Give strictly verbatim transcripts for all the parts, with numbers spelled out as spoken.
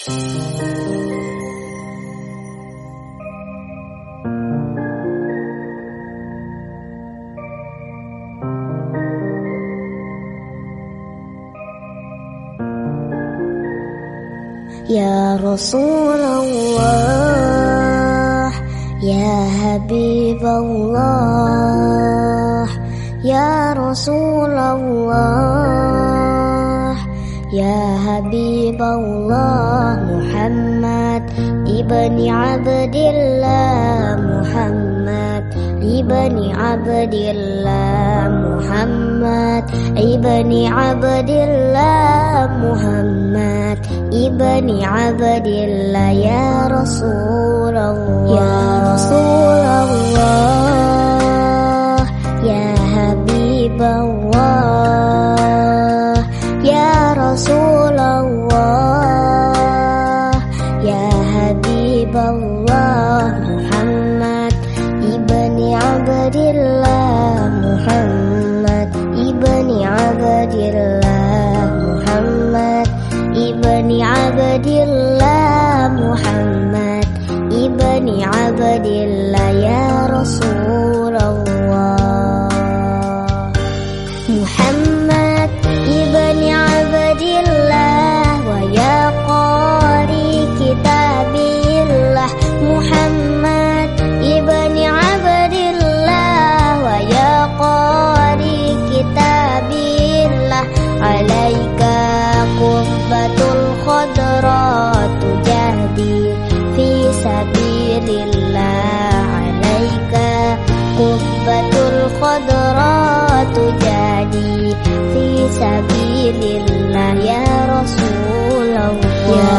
Ya Rasulullah, Ya Habibullah, Ya Rasulullah, Ya Habibullah, Muhammad ibni Abdillah, Muhammad ibni Abdillah, Muhammad ibni Abdillah, Muhammad ibni Abdillah, Ya Rasulullah, Ya Rasulullah, Ya Habibullah, Ya Rasulullah, Ya Habibullah, Muhammad ibni Abdillah, Muhammad ibni Abdillah, Muhammad ibni Abdillah, Muhammad ibni Abdillah, Ya Rasulullah, Muhammad ibni Abdillah, wa ya qari kitabillah, Muhammad ibni Abdillah, wa ya qari kitabillah, alaika qubbatul khadra tujahdi fi sabilillah, alaika qubbatul khadra tujahdi fi sabilillah, Ya Rasulullah, Ya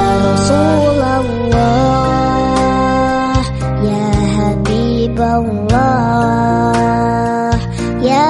Rasulullah, Ya Habibullah, Ya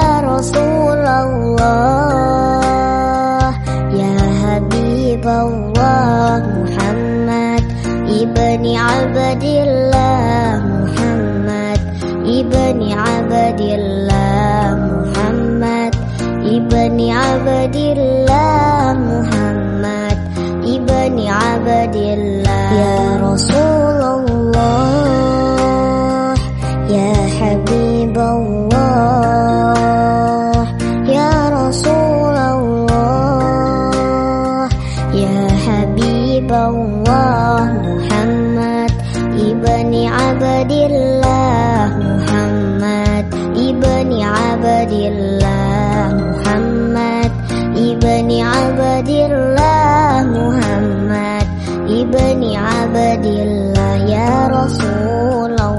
Rasulullah, Ya Habibullah, Muhammad ibni Abdillah, Muhammad ibni Abdillah, Muhammad ibni Abdillah, Muhammad ibni Abdillah, Ya Rasulullah, Ya Habibullah, Ya Rasulullah, Ya Habibullah, Muhammad ibni Abdillah, Muhammad ibni Abdillah, Muhammad ibni Abdillah, Muhammad ibni Abdillah, Ya Rasulullah,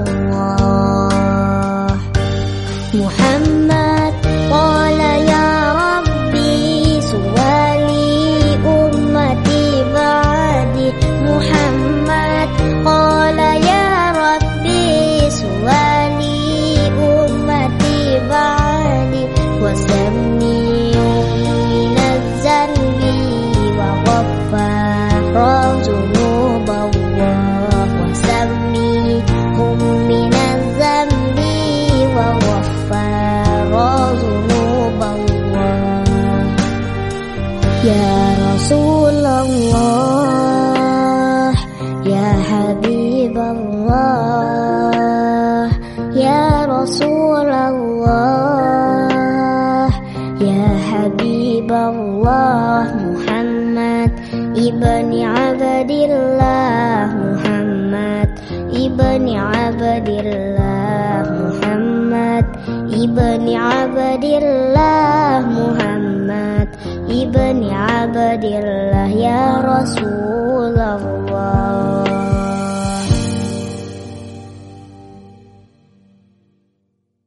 Muhammad qala ya Rabbi suwali ummati ba'di, Muhammad qala ya Rabbi suwali ummati ba'di, wasamnihum minaz zanbi wa ghaffara dzunubawah, wasamnihum minaz zanbi wa ghaffara dzunubawah, Ya Rasulullah, Ya Habibullah, Ya Rasulullah, Ya Habibullah, Muhammad ibni Abdillah, Muhammad ibni Abdillah, Muhammad ibni Abdillah, Muhammad ibni Abdillah, Ya Rasulullah,